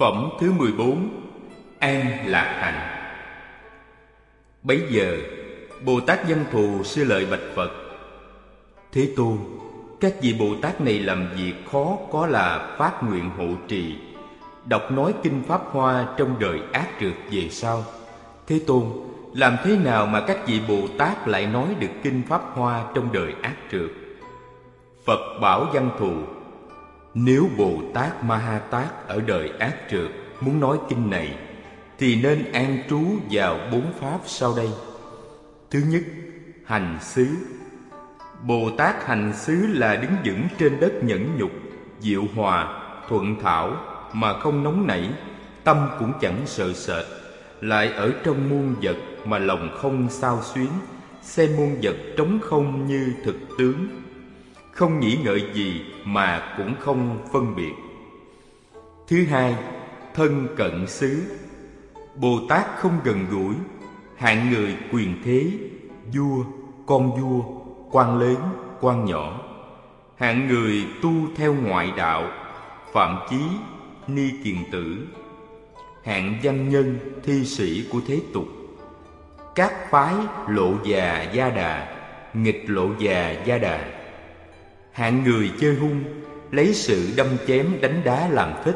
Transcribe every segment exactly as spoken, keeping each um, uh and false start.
Phẩm thứ mười bốn. An Lạc Hạnh. Bấy giờ Bồ Tát Văn Thù Sư Lợi bạch Phật: Thế Tôn, các vị Bồ Tát này làm việc khó có là phát nguyện hộ trì, đọc nói kinh Pháp Hoa trong đời ác trượt về sau. Thế Tôn, làm thế nào mà các vị Bồ Tát lại nói được kinh Pháp Hoa trong đời ác trượt? Phật bảo Văn Thù: Nếu Bồ Tát Ma Ha Tát ở đời ác trượt muốn nói kinh này, thì nên an trú vào bốn pháp sau đây. Thứ nhất, hành xứ. Bồ Tát hành xứ là đứng vững trên đất nhẫn nhục, diệu hòa, thuận thảo, mà không nóng nảy, tâm cũng chẳng sợ sệt, lại ở trong muôn vật mà lòng không xao xuyến, xem muôn vật trống không như thực tướng, không nghĩ ngợi gì mà cũng không phân biệt. Thứ hai, thân cận xứ. Bồ Tát không gần gũi hạng người quyền thế, vua, con vua, quan lớn, quan nhỏ, hạng người tu theo ngoại đạo, phạm chí, ni kiền tử, hạng văn nhân, thi sĩ của thế tục, các phái lộ già gia đà, nghịch lộ già gia đà, hạng người chơi hung, lấy sự đâm chém đánh đá làm thích,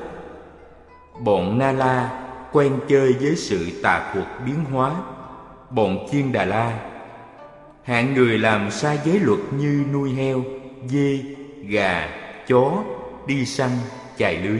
bọn Na La quen chơi với sự tà thuật biến hóa, bọn Chiên Đà La, hạng người làm sai giới luật như nuôi heo, dê, gà, chó, đi săn, chài lưới.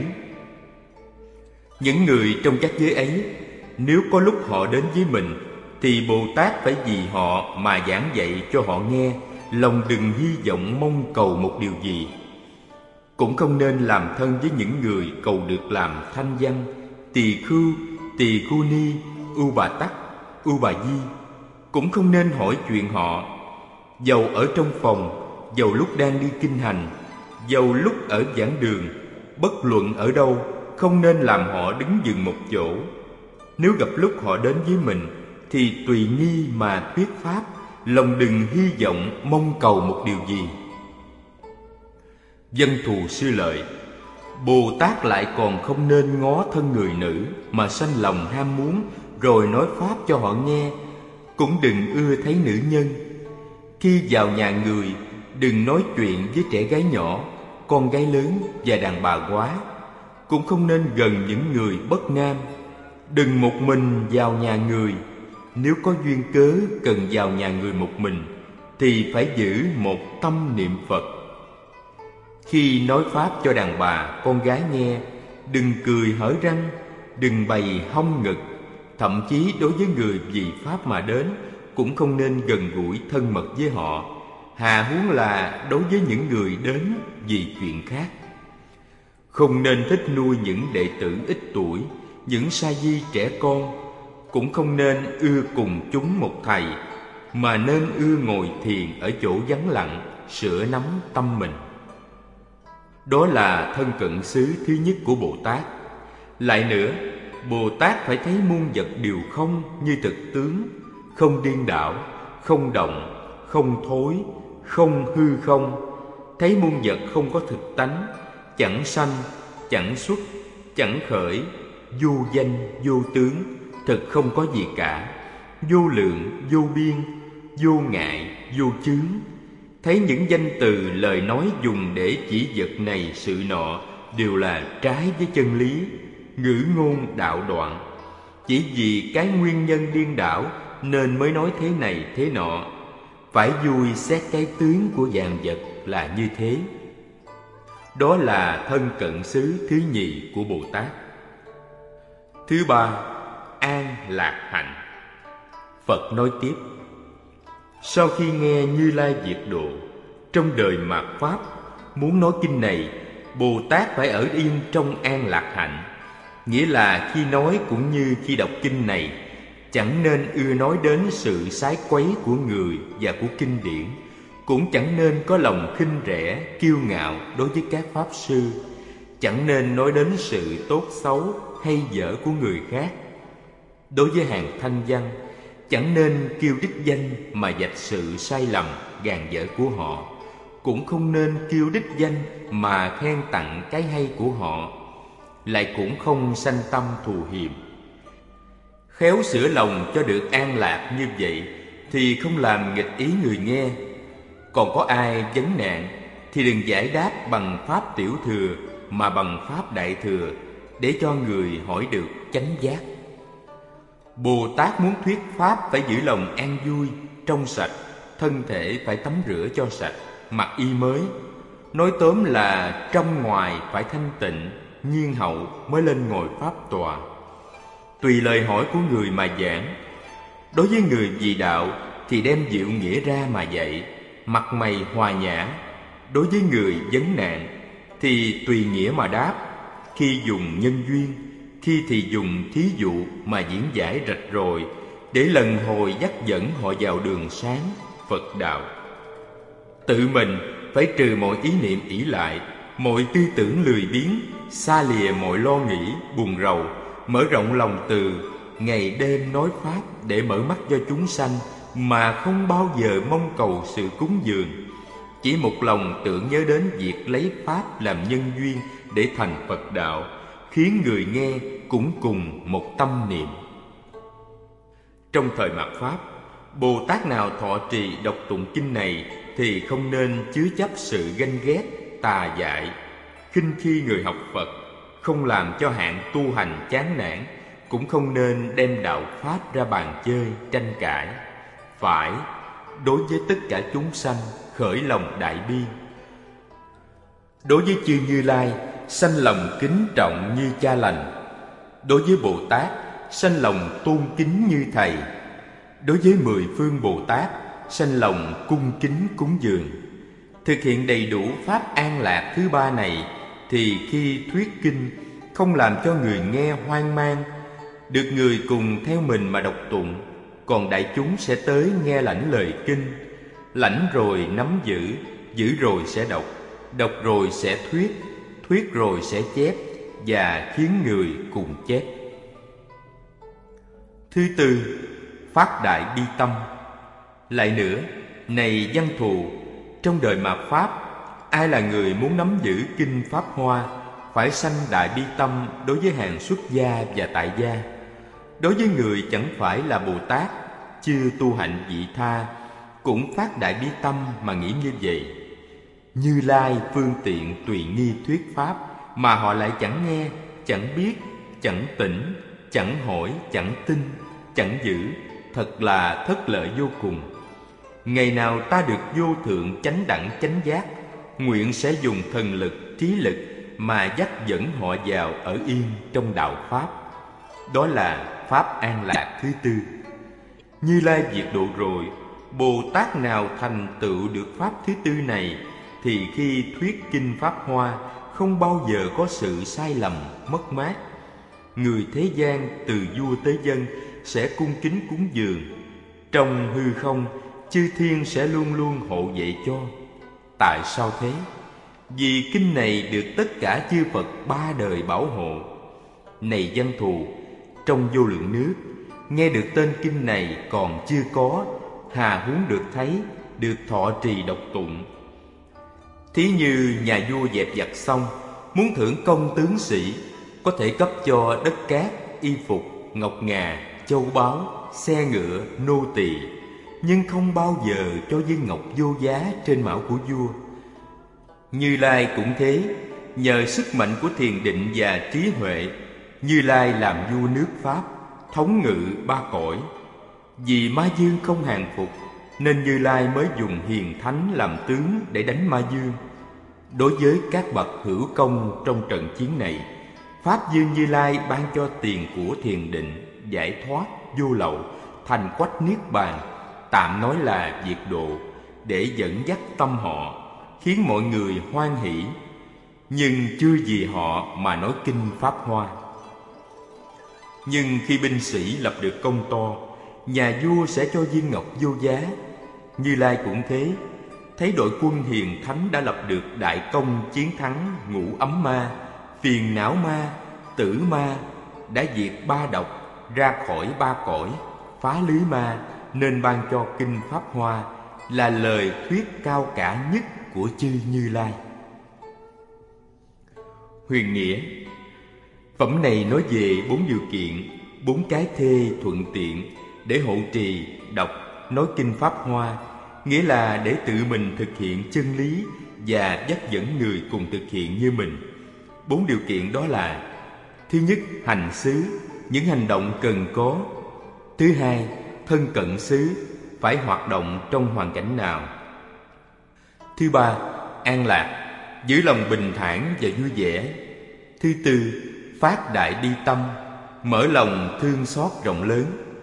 Những người trong các giới ấy, nếu có lúc họ đến với mình, thì Bồ Tát phải vì họ mà giảng dạy cho họ nghe, lòng đừng hy vọng mong cầu một điều gì. Cũng không nên làm thân với những người cầu được làm thanh văn, tỳ khưu, tỳ khưu ni, ưu bà tắc, ưu bà di. Cũng không nên hỏi chuyện họ, dầu ở trong phòng, dầu lúc đang đi kinh hành, dầu lúc ở giảng đường, bất luận ở đâu, không nên làm họ đứng dừng một chỗ. Nếu gặp lúc họ đến với mình, thì tùy nghi mà thuyết pháp, lòng đừng hy vọng mong cầu một điều gì. Văn Thù Sư Lợi: Bồ Tát lại còn không nên ngó thân người nữ mà sanh lòng ham muốn, rồi nói pháp cho họ nghe. Cũng đừng ưa thấy nữ nhân. Khi vào nhà người, đừng nói chuyện với trẻ gái nhỏ, con gái lớn và đàn bà quá. Cũng không nên gần những người bất nam. Đừng một mình vào nhà người. Nếu có duyên cớ cần vào nhà người một mình, thì phải giữ một tâm niệm Phật. Khi nói pháp cho đàn bà, con gái nghe, đừng cười hở răng, đừng bày hông ngực. Thậm chí đối với người vì pháp mà đến, cũng không nên gần gũi thân mật với họ, hà huống là đối với những người đến vì chuyện khác. Không nên thích nuôi những đệ tử ít tuổi, những sa di trẻ con. Cũng không nên ưa cùng chúng một thầy, mà nên ưa ngồi thiền ở chỗ vắng lặng, sửa nắm tâm mình. Đó là thân cận xứ thứ nhất của Bồ Tát. Lại nữa, Bồ Tát phải thấy muôn vật đều không như thực tướng, không điên đảo, không động, không thối, không hư không. Thấy muôn vật không có thực tánh, chẳng sanh, chẳng xuất, chẳng khởi, vô danh, vô tướng, thực không có gì cả, vô lượng, vô biên, vô ngại, vô chướng. Thấy những danh từ lời nói dùng để chỉ vật này sự nọ đều là trái với chân lý, ngữ ngôn đạo đoạn. Chỉ vì cái nguyên nhân điên đảo nên mới nói thế này thế nọ. Phải vui xét cái tướng của vạn vật là như thế. Đó là thân cận xứ thứ nhì của Bồ Tát. Thứ ba, an lạc hạnh. Phật nói tiếp: Sau khi nghe Như Lai diệt độ, trong đời mạt pháp, muốn nói kinh này, Bồ Tát phải ở yên trong an lạc hạnh. Nghĩa là khi nói cũng như khi đọc kinh này, chẳng nên ưa nói đến sự sái quấy của người và của kinh điển. Cũng chẳng nên có lòng khinh rẻ, kiêu ngạo đối với các pháp sư. Chẳng nên nói đến sự tốt xấu hay dở của người khác. Đối với hàng thanh văn, chẳng nên kêu đích danh mà vạch sự sai lầm, gàn dở của họ. Cũng không nên kêu đích danh mà khen tặng cái hay của họ. lại cũng không sanh tâm thù hiềm. Khéo sửa lòng cho được an lạc như vậy thì không làm nghịch ý người nghe. Còn có ai vấn nạn thì đừng giải đáp bằng pháp tiểu thừa mà bằng pháp đại thừa, để cho người hỏi được chánh giác. Bồ Tát muốn thuyết pháp phải giữ lòng an vui, trong sạch, thân thể phải tắm rửa cho sạch, mặc y mới. Nói tóm là trong ngoài phải thanh tịnh, nhiên hậu mới lên ngồi pháp tòa. Tùy lời hỏi của người mà giảng. Đối với người vì đạo thì đem diệu nghĩa ra mà dạy, mặt mày hòa nhã. Đối với người vấn nạn thì tùy nghĩa mà đáp, khi dùng nhân duyên, khi thì dùng thí dụ mà diễn giải rạch ròi, để lần hồi dắt dẫn họ vào đường sáng Phật đạo. Tự mình phải trừ mọi ý niệm ỷ lại, mọi tư tưởng lười biếng, xa lìa mọi lo nghĩ buồn rầu, mở rộng lòng từ, ngày đêm nói pháp để mở mắt cho chúng sanh, mà không bao giờ mong cầu sự cúng dường. Chỉ một lòng tưởng nhớ đến việc lấy pháp làm nhân duyên để thành Phật đạo, khiến người nghe cũng cùng một tâm niệm. Trong thời mạt Pháp, Bồ Tát nào thọ trì đọc tụng kinh này thì không nên chứa chấp sự ganh ghét, tà dại, khinh khi người học Phật, không làm cho hạng tu hành chán nản, cũng không nên đem đạo Pháp ra bàn chơi, tranh cãi. Phải, đối với tất cả chúng sanh, khởi lòng đại bi. Đối với chư Như Lai, sanh lòng kính trọng như cha lành. Đối với Bồ Tát, sanh lòng tôn kính như thầy. Đối với mười phương Bồ Tát, sanh lòng cung kính cúng dường. Thực hiện đầy đủ pháp an lạc thứ ba này, thì khi thuyết kinh không làm cho người nghe hoang mang, được người cùng theo mình mà đọc tụng, còn đại chúng sẽ tới nghe lãnh lời kinh. Lãnh rồi nắm giữ, giữ rồi sẽ đọc, đọc rồi sẽ thuyết, thuyết rồi sẽ chép, và khiến người cùng chép. Thứ tư, phát đại bi tâm. Lại nữa, này văn thù, trong đời mạt Pháp, ai là người muốn nắm giữ kinh Pháp Hoa, phải sanh đại bi tâm đối với hàng xuất gia và tại gia. Đối với người chẳng phải là Bồ Tát, chưa tu hạnh vị tha, cũng phát đại bi tâm mà nghĩ như vậy. Như Lai phương tiện tùy nghi thuyết pháp, mà họ lại chẳng nghe, chẳng biết, chẳng tỉnh, chẳng hỏi, chẳng tin, chẳng giữ, thật là thất lợi vô cùng. Ngày nào ta được vô thượng chánh đẳng chánh giác, nguyện sẽ dùng thần lực, trí lực mà dắt dẫn họ vào ở yên trong đạo Pháp. Đó là Pháp an lạc thứ tư. Như Lai diệt độ rồi, Bồ Tát nào thành tựu được Pháp thứ tư này, thì khi thuyết kinh Pháp Hoa không bao giờ có sự sai lầm, mất mát. Người thế gian từ vua tới dân sẽ cung kính cúng dường. Trong hư không, chư thiên sẽ luôn luôn hộ vệ cho. Tại sao thế? Vì kinh này được tất cả chư Phật ba đời bảo hộ. Này văn thù, trong vô lượng nước, nghe được tên kinh này còn chưa có, hà huống được thấy, được thọ trì đọc tụng. Thí như nhà vua dẹp giặc xong, muốn thưởng công tướng sĩ, có thể cấp cho đất cát, y phục, ngọc ngà, châu báu, xe ngựa, nô tỳ, nhưng không bao giờ cho viên ngọc vô giá trên mão của vua. Như Lai cũng thế, nhờ sức mạnh của thiền định và trí huệ, Như Lai làm vua nước Pháp, thống ngự ba cõi. Vì Ma Dương không hàng phục, nên Như Lai mới dùng hiền thánh làm tướng để đánh Ma Dương. Đối với các bậc hữu công trong trận chiến này, Pháp Dương Như Lai ban cho tiền của thiền định, giải thoát, vô lậu, thành quách niết bàn, tạm nói là diệt độ, để dẫn dắt tâm họ, khiến mọi người hoan hỷ. Nhưng chưa vì họ mà nói kinh Pháp Hoa. Nhưng khi binh sĩ lập được công to, nhà vua sẽ cho viên ngọc vô giá. Như Lai cũng thế, thấy đội quân hiền thánh đã lập được đại công, chiến thắng ngũ ấm ma, phiền não ma, tử ma, đã diệt ba độc, ra khỏi ba cõi, phá lưới ma, nên ban cho kinh Pháp Hoa là lời thuyết cao cả nhất của chư Như Lai. Huyền nghĩa: Phẩm này nói về bốn điều kiện, bốn cái thê thuận tiện để hộ trì, đọc, nói kinh Pháp Hoa, nghĩa là để tự mình thực hiện chân lý và dắt dẫn người cùng thực hiện như mình. Bốn điều kiện đó là: thứ nhất, hành xứ, những hành động cần có; thứ hai, thân cận xứ, phải hoạt động trong hoàn cảnh nào; thứ ba, an lạc, giữ lòng bình thản và vui vẻ; thứ tư, phát đại bi tâm, mở lòng thương xót rộng lớn.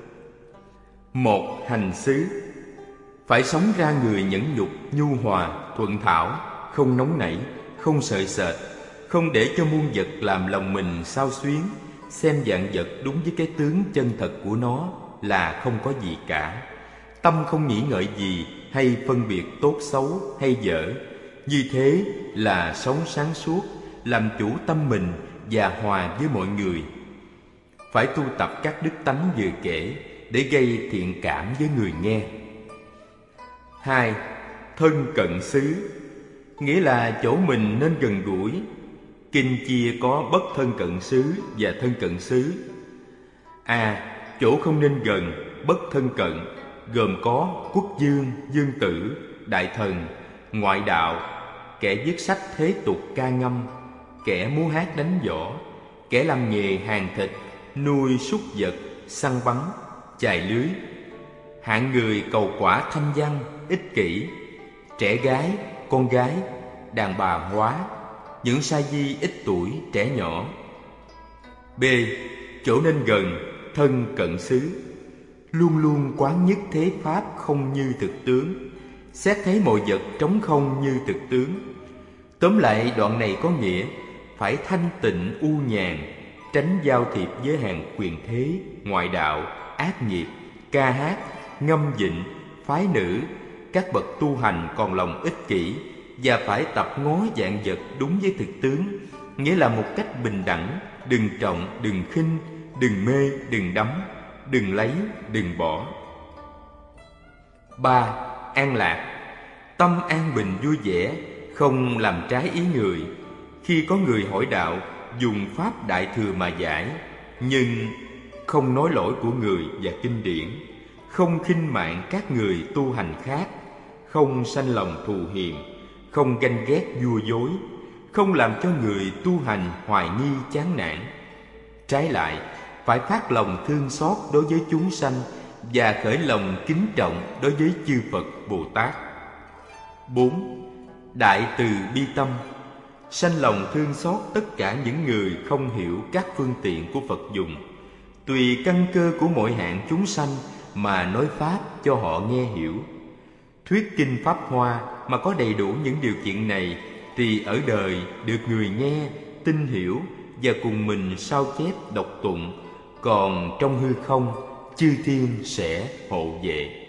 Một, hành xứ, phải sống ra người nhẫn nhục, nhu hòa, thuận thảo, không nóng nảy, không sợ sệt, không để cho muôn vật làm lòng mình xao xuyến, xem vạn vật đúng với cái tướng chân thật của nó là không có gì cả. Tâm không nghĩ ngợi gì hay phân biệt tốt xấu hay dở. Như thế là sống sáng suốt, làm chủ tâm mình và hòa với mọi người. Phải tu tập các đức tánh vừa kể để gây thiện cảm với người nghe. Hai, thân cận xứ, nghĩa là chỗ mình nên gần gũi. Kinh chia có bất thân cận xứ và thân cận xứ. A. Chỗ không nên gần, bất thân cận, gồm có quốc dương, dương tử, đại thần, ngoại đạo, kẻ viết sách thế tục ca ngâm, kẻ múa hát đánh võ, kẻ làm nghề hàng thịt, nuôi súc vật, săn bắn, chài lưới, hạng người cầu quả thanh văn, ích kỷ, trẻ gái, con gái, đàn bà hóa, những sa di ít tuổi, trẻ nhỏ. B. Chỗ nên gần, thân cận xứ, luôn luôn quán nhất thế pháp không như thực tướng, xét thấy mọi vật trống không như thực tướng. Tóm lại, đoạn này có nghĩa phải thanh tịnh u nhàn, tránh giao thiệp với hàng quyền thế, ngoại đạo, ác nghiệp, ca hát, ngâm vịnh, phái nữ, các bậc tu hành còn lòng ích kỷ, và phải tập ngó vạn vật đúng với thực tướng, nghĩa là một cách bình đẳng, đừng trọng, đừng khinh, đừng mê, đừng đắm, đừng lấy, đừng bỏ. Ba. An lạc, tâm an bình vui vẻ, không làm trái ý người. Khi có người hỏi đạo, dùng pháp đại thừa mà giải, nhưng không nói lỗi của người và kinh điển, không khinh mạng các người tu hành khác, không sanh lòng thù hiềm, không ganh ghét vua dối, không làm cho người tu hành hoài nghi chán nản. Trái lại, phải phát lòng thương xót đối với chúng sanh và khởi lòng kính trọng đối với chư Phật Bồ Tát. Bốn. Đại từ bi tâm, sanh lòng thương xót tất cả những người không hiểu các phương tiện của Phật dùng, tùy căn cơ của mọi hạng chúng sanh mà nói pháp cho họ nghe hiểu. Thuyết kinh Pháp Hoa mà có đầy đủ những điều kiện này thì ở đời được người nghe, tin hiểu và cùng mình sao chép đọc tụng, còn trong hư không chư thiên sẽ hộ vệ.